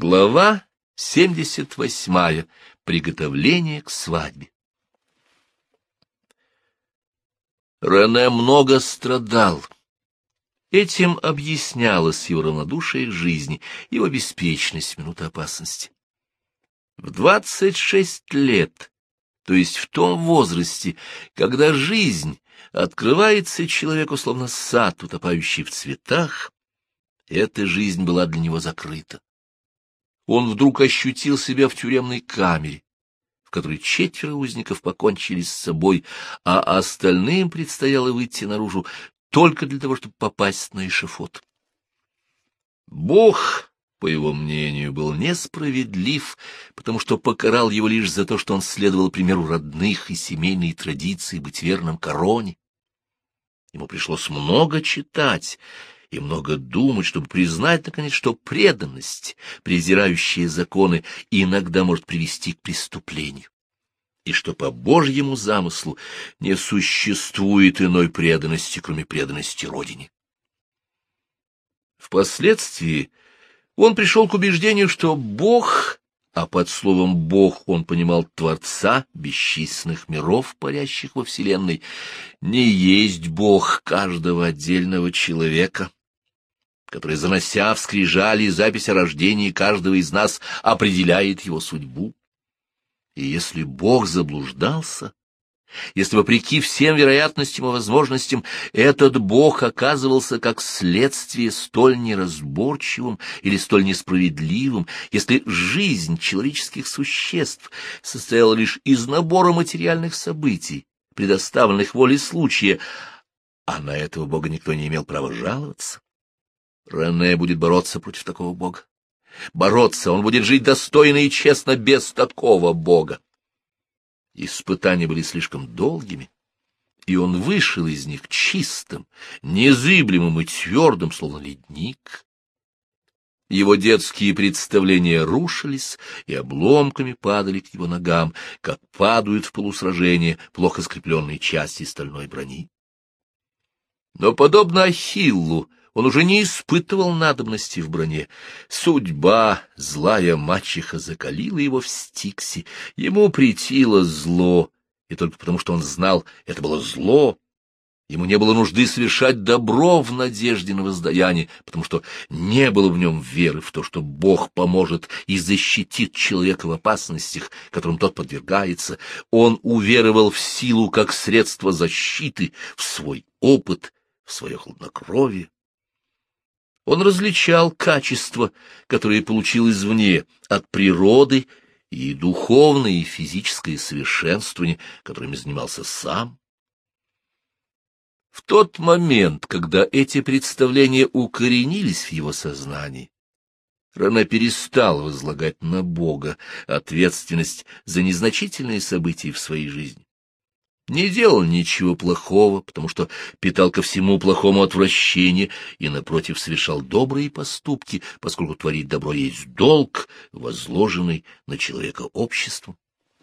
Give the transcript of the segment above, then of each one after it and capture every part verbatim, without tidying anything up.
Глава семьдесят восьмая. Приготовление к свадьбе. Рене много страдал. Этим объяснялось его равнодушие к жизни, его беспечность в минуты опасности. В двадцать шесть лет, то есть в том возрасте, когда жизнь открывается человеку словно сад, утопающий в цветах, эта жизнь была для него закрыта. Он вдруг ощутил себя в тюремной камере, в которой четверо узников покончили с собой, а остальным предстояло выйти наружу только для того, чтобы попасть на эшафот. Бог, по его мнению, был несправедлив, потому что покарал его лишь за то, что он следовал примеру родных и семейной традиции быть верным короне. Ему пришлось много читать и много думать, чтобы признать, наконец, что преданность, презирающая законы, иногда может привести к преступлению, и что по Божьему замыслу не существует иной преданности, кроме преданности Родине. Впоследствии он пришел к убеждению, что Бог, а под словом «Бог» он понимал Творца бесчисленных миров, парящих во Вселенной, не есть Бог каждого отдельного человека, который, занося в скрижали запись о рождении каждого из нас, определяет его судьбу. И если Бог заблуждался, если, вопреки всем вероятностям и возможностям, этот Бог оказывался как следствие столь неразборчивым или столь несправедливым, если жизнь человеческих существ состояла лишь из набора материальных событий, предоставленных воле случая, а на этого Бога никто не имел права жаловаться, Рене будет бороться против такого Бога. Бороться, он будет жить достойно и честно без такого Бога. Испытания были слишком долгими, и он вышел из них чистым, незыблемым и твердым, словно ледник. Его детские представления рушились и обломками падали к его ногам, как падают в полусражение плохо скрепленные части стальной брони. Но, подобно Ахиллу, он уже не испытывал надобности в броне. Судьба, злая мачеха, закалила его в Стиксе. Ему претило зло, и только потому, что он знал, это было зло. Ему не было нужды совершать добро в надежде на воздаяние, потому что не было в нем веры в то, что Бог поможет и защитит человека в опасностях, которым тот подвергается. Он уверовал в силу как средство защиты, в свой опыт, в свое хладнокровие. Он различал качества, которые получил извне, от природы, и духовное и физическое совершенствование, которыми занимался сам. В тот момент, когда эти представления укоренились в его сознании, Рене перестал возлагать на Бога ответственность за незначительные события в своей жизни. Не делал ничего плохого, потому что питал ко всему плохому отвращение и, напротив, совершал добрые поступки, поскольку творить добро есть долг, возложенный на человека обществом.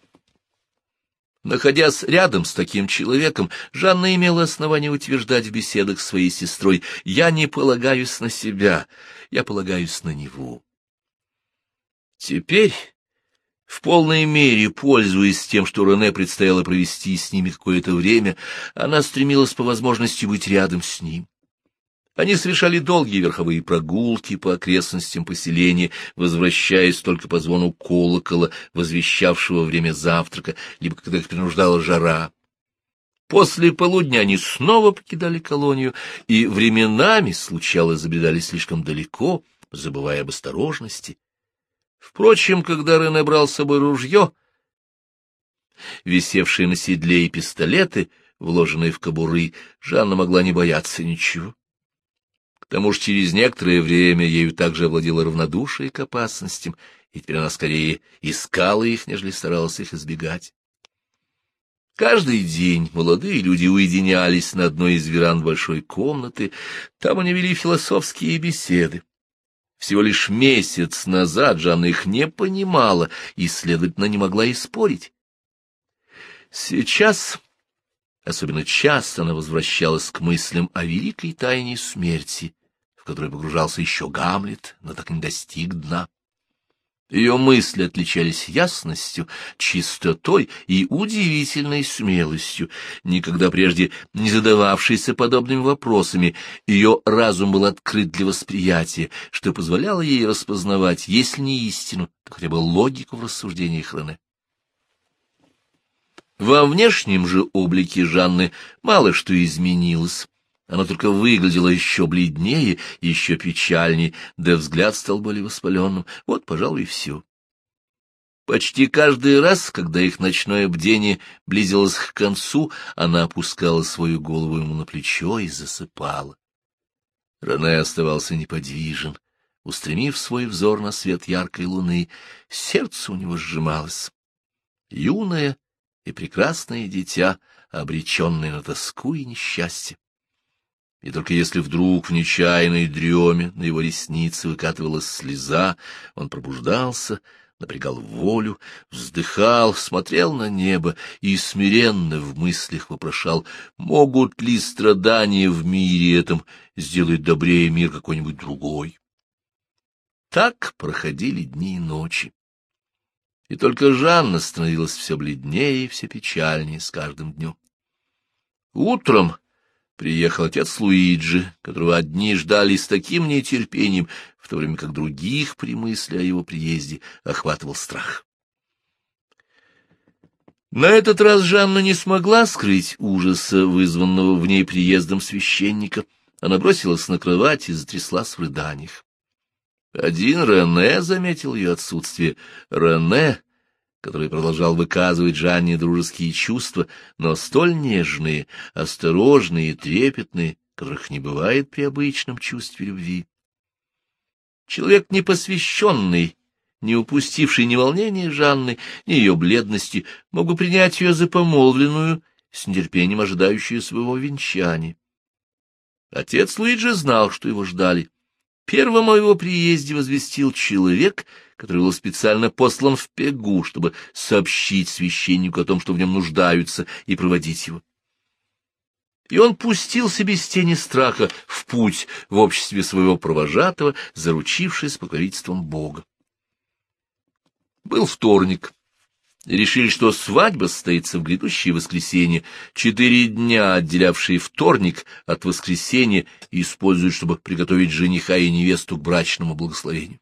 Находясь рядом с таким человеком, Жанна имела основание утверждать в беседах с своей сестрой: «Я не полагаюсь на себя, я полагаюсь на него». Теперь, в полной мере пользуясь тем, что Рене предстояло провести с ними какое-то время, она стремилась по возможности быть рядом с ним. Они совершали долгие верховые прогулки по окрестностям поселения, возвращаясь только по звону колокола, возвещавшего время завтрака, либо когда их принуждала жара. После полудня они снова покидали колонию, и временами, случалось, забредали слишком далеко, забывая об осторожности. Впрочем, когда Рене брал с собой ружье, висевшие на седле, и пистолеты, вложенные в кобуры, Жанна могла не бояться ничего. К тому же через некоторое время ею также овладело равнодушие к опасностям, и теперь она скорее искала их, нежели старалась их избегать. Каждый день молодые люди уединялись на одной из веранд большой комнаты, там они вели философские беседы. Всего лишь месяц назад Жанна их не понимала и, следовательно, не могла и спорить. Сейчас, особенно часто, она возвращалась к мыслям о великой тайне смерти, в которой погружался еще Гамлет, но так и не достиг дна. Ее мысли отличались ясностью, чистотой и удивительной смелостью, никогда прежде не задававшейся подобными вопросами. Ее разум был открыт для восприятия, что позволяло ей распознавать, если не истину, то хотя бы логику в рассуждениях Рене. Во внешнем же облике Жанны мало что изменилось. Она только выглядела еще бледнее, еще печальнее, да взгляд стал более воспаленным. Вот, пожалуй, и все. Почти каждый раз, когда их ночное бдение близилось к концу, она опускала свою голову ему на плечо и засыпала. Рене оставался неподвижен, устремив свой взор на свет яркой луны. Сердце у него сжималось. Юное и прекрасное дитя, обреченное на тоску и несчастье. И только если вдруг в нечаянной дреме на его ресницы выкатывалась слеза, он пробуждался, напрягал волю, вздыхал, смотрел на небо и смиренно в мыслях вопрошал, могут ли страдания в мире этом сделать добрее мир какой-нибудь другой. Так проходили дни и ночи. И только Жанна становилась все бледнее и все печальнее с каждым днем. Утром приехал отец Луиджи, которого одни ждали с таким нетерпением, в то время как других при мысли о его приезде охватывал страх. На этот раз Жанна не смогла скрыть ужаса, вызванного в ней приездом священника. Она бросилась на кровать и затряслась в рыданиях. Один Рене заметил ее отсутствие. Рене, который продолжал выказывать Жанне дружеские чувства, но столь нежные, осторожные и трепетные, которых не бывает при обычном чувстве любви. Человек непосвященный, не упустивший ни волнения Жанны, ни ее бледности, мог бы принять ее за помолвленную, с нетерпением ожидающую своего венчания. Отец Луиджи знал, что его ждали. Первым о его приезде возвестил человек, который был специально послан в Пегу, чтобы сообщить священнику о том, что в нем нуждаются, и проводить его. И он пустился без тени страха в путь в обществе своего провожатого, заручившись покровительством Бога. Был вторник, и решили, что свадьба состоится в грядущее воскресенье. Четыре дня, отделявшие вторник от воскресенья, используют, чтобы приготовить жениха и невесту к брачному благословению.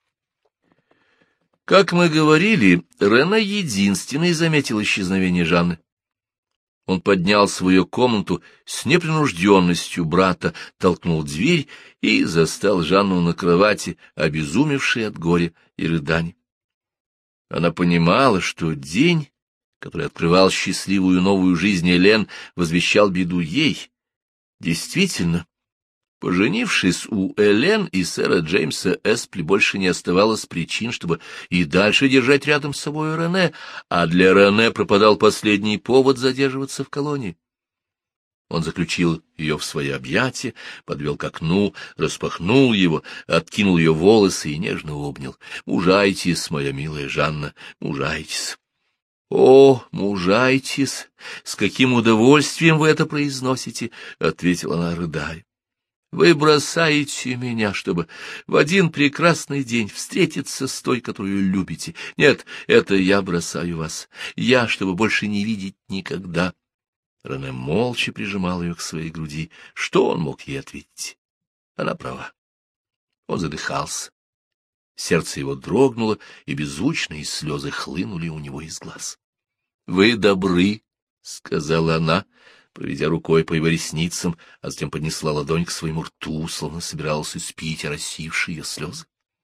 Как мы говорили, Рене единственный заметил исчезновение Жанны. Он поднялся в ее комнату с непринужденностью брата, толкнул дверь и застал Жанну на кровати, обезумевшей от горя и рыданий. Она понимала, что день, который открывал счастливую новую жизнь Элен, возвещал беду ей. Действительно, поженившись, у Элен и сэра Джеймса Эспли больше не оставалось причин, чтобы и дальше держать рядом с собой Рене, а для Рене пропадал последний повод задерживаться в колонии. Он заключил ее в свои объятия, подвел к окну, распахнул его, откинул ее волосы и нежно обнял. «Мужайтесь, моя милая Жанна, мужайтесь». «О, мужайтесь! С каким удовольствием вы это произносите!» — ответила она, рыдая. «Вы бросаете меня, чтобы в один прекрасный день встретиться с той, которую любите. Нет, это я бросаю вас. Я, чтобы больше не видеть никогда». Рене молча прижимал ее к своей груди. Что он мог ей ответить? Она права. Он задыхался. Сердце его дрогнуло, и беззвучные слезы хлынули у него из глаз. — Вы добры, — сказала она, проведя рукой по его ресницам, а затем поднесла ладонь к своему рту, словно собиралась испить оросившие ее слезы.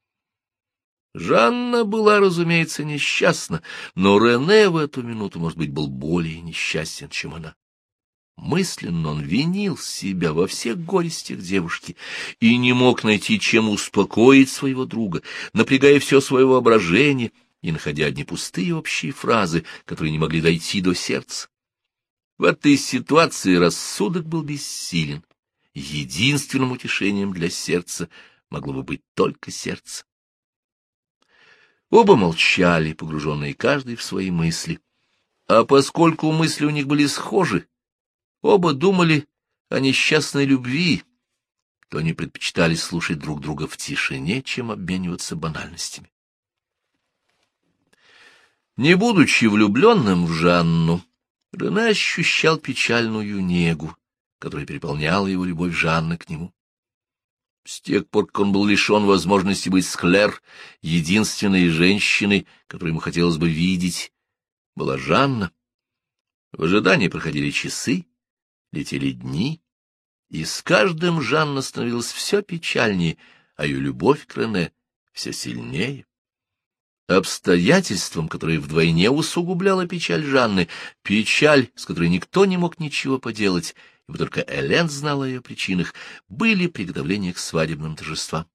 Жанна была, разумеется, несчастна, но Рене в эту минуту, может быть, был более несчастен, чем она. Мысленно он винил себя во всех горестях девушки и не мог найти, чем успокоить своего друга, напрягая все свое воображение и находя одни пустые общие фразы, которые не могли дойти до сердца. В этой ситуации рассудок был бессилен. Единственным утешением для сердца могло бы быть только сердце. Оба молчали, погруженные каждый в свои мысли. А поскольку мысли у них были схожи, оба думали о несчастной любви, то они предпочитали слушать друг друга в тишине, чем обмениваться банальностями. Не будучи влюбленным в Жанну, Рене ощущал печальную негу, которая переполняла его любовь Жанны к нему. С тех пор, как он был лишен возможности быть с Клэр, единственной женщиной, которую ему хотелось бы видеть, была Жанна. В ожидании проходили часы, летели дни, и с каждым Жанна становилась все печальнее, а ее любовь к Рене все сильнее. Обстоятельством, которое вдвойне усугубляло печаль Жанны, печаль, с которой никто не мог ничего поделать, ибо только Элен знала о ее причинах, были приготовления к свадебным торжествам.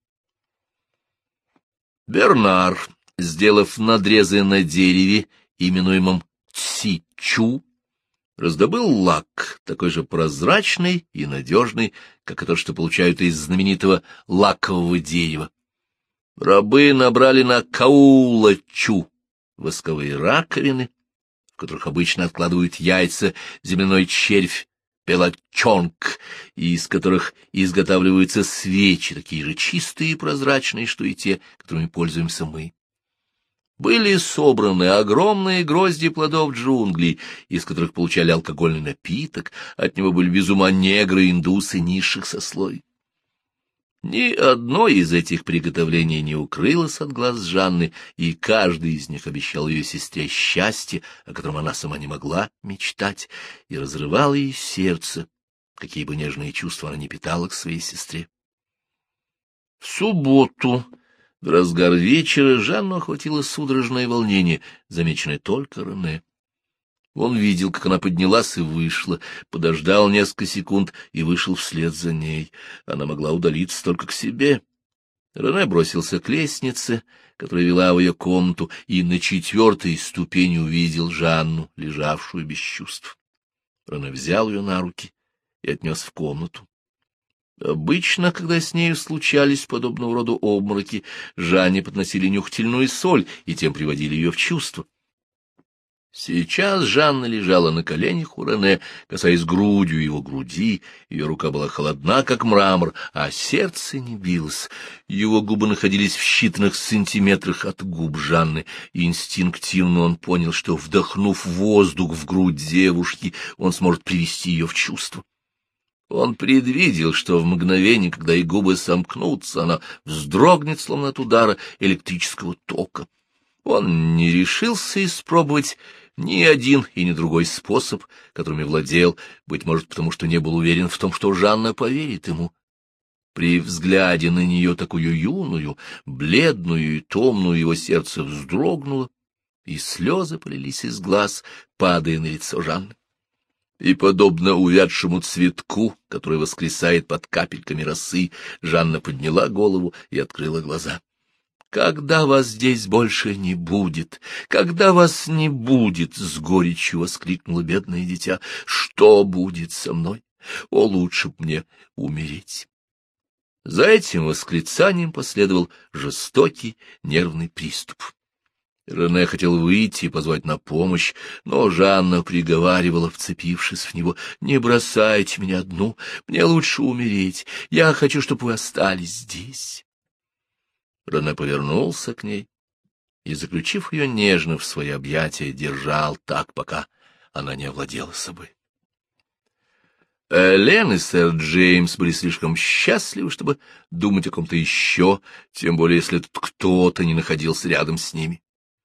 Бернар, сделав надрезы на дереве, именуемом ци-чу, раздобыл лак, такой же прозрачный и надежный, как и тот, что получают из знаменитого лакового дерева. Рабы набрали на каула-чу восковые раковины, в которых обычно откладывают яйца земляной червь пелачонг, и из которых изготавливаются свечи, такие же чистые и прозрачные, что и те, которыми пользуемся мы. Были собраны огромные грозди плодов джунглей, из которых получали алкогольный напиток, от него были без ума негры, индусы низших сословий. Ни одно из этих приготовлений не укрылось от глаз Жанны, и каждый из них обещал ее сестре счастье, о котором она сама не могла мечтать, и разрывал ей сердце, какие бы нежные чувства она не питала к своей сестре. В субботу, в разгар вечера, Жанну охватило судорожное волнение, замеченное только Рене. Он видел, как она поднялась и вышла, подождал несколько секунд и вышел вслед за ней. Она могла удалиться только к себе. Рене бросился к лестнице, которая вела в ее комнату, и на четвертой ступени увидел Жанну, лежавшую без чувств. Рене взял ее на руки и отнес в комнату. Обычно, когда с нею случались подобного рода обмороки, Жанне подносили нюхательную соль и тем приводили ее в чувство. Сейчас Жанна лежала на коленях у Рене, касаясь грудью его груди, ее рука была холодна, как мрамор, а сердце не билось. Его губы находились в считанных сантиметрах от губ Жанны, и инстинктивно он понял, что, вдохнув воздух в грудь девушки, он сможет привести ее в чувство. Он предвидел, что в мгновение, когда и губы сомкнутся, она вздрогнет, словно от удара электрического тока. Он не решился испробовать ни один и ни другой способ, которыми владел, быть может, потому что не был уверен в том, что Жанна поверит ему. При взгляде на нее, такую юную, бледную и томную, его сердце вздрогнуло, и слезы полились из глаз, падая на лицо Жанны. И, подобно увядшему цветку, который воскресает под капельками росы, Жанна подняла голову и открыла глаза. «Когда вас здесь больше не будет, когда вас не будет!» — с горечью воскликнуло бедное дитя. «Что будет со мной? О, лучше б мне умереть!» За этим восклицанием последовал жестокий нервный приступ. Рене хотел выйти и позвать на помощь, но Жанна приговаривала, вцепившись в него: «Не бросайте меня одну, мне лучше умереть, я хочу, чтобы вы остались здесь». Рене повернулся к ней и, заключив ее нежно в свои объятия, держал так, пока она не овладела собой. Элен и сэр Джеймс были слишком счастливы, чтобы думать о ком-то еще, тем более если этот кто-то не находился рядом с ними.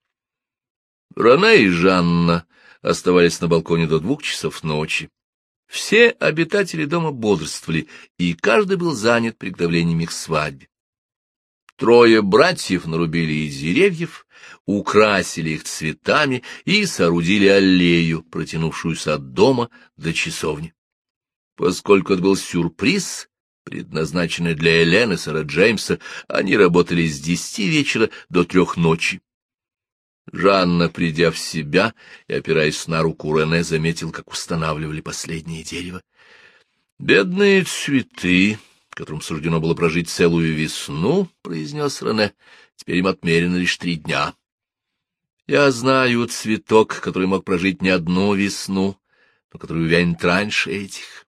Рене и Жанна оставались на балконе до двух часов ночи. Все обитатели дома бодрствовали, и каждый был занят приготовлениями к свадьбе. Трое братьев нарубили из деревьев, украсили их цветами и соорудили аллею, протянувшуюся от дома до часовни. Поскольку это был сюрприз, предназначенный для Элен и сэра Джеймса, они работали с десяти вечера до трех ночи. Жанна, придя в себя и опираясь на руку Рене, заметил, как устанавливали последнее дерево. «Бедные цветы, которым суждено было прожить целую весну», — произнес Рене, — «теперь им отмерено лишь три дня. Я знаю цветок, который мог прожить не одну весну, но который увянет раньше этих».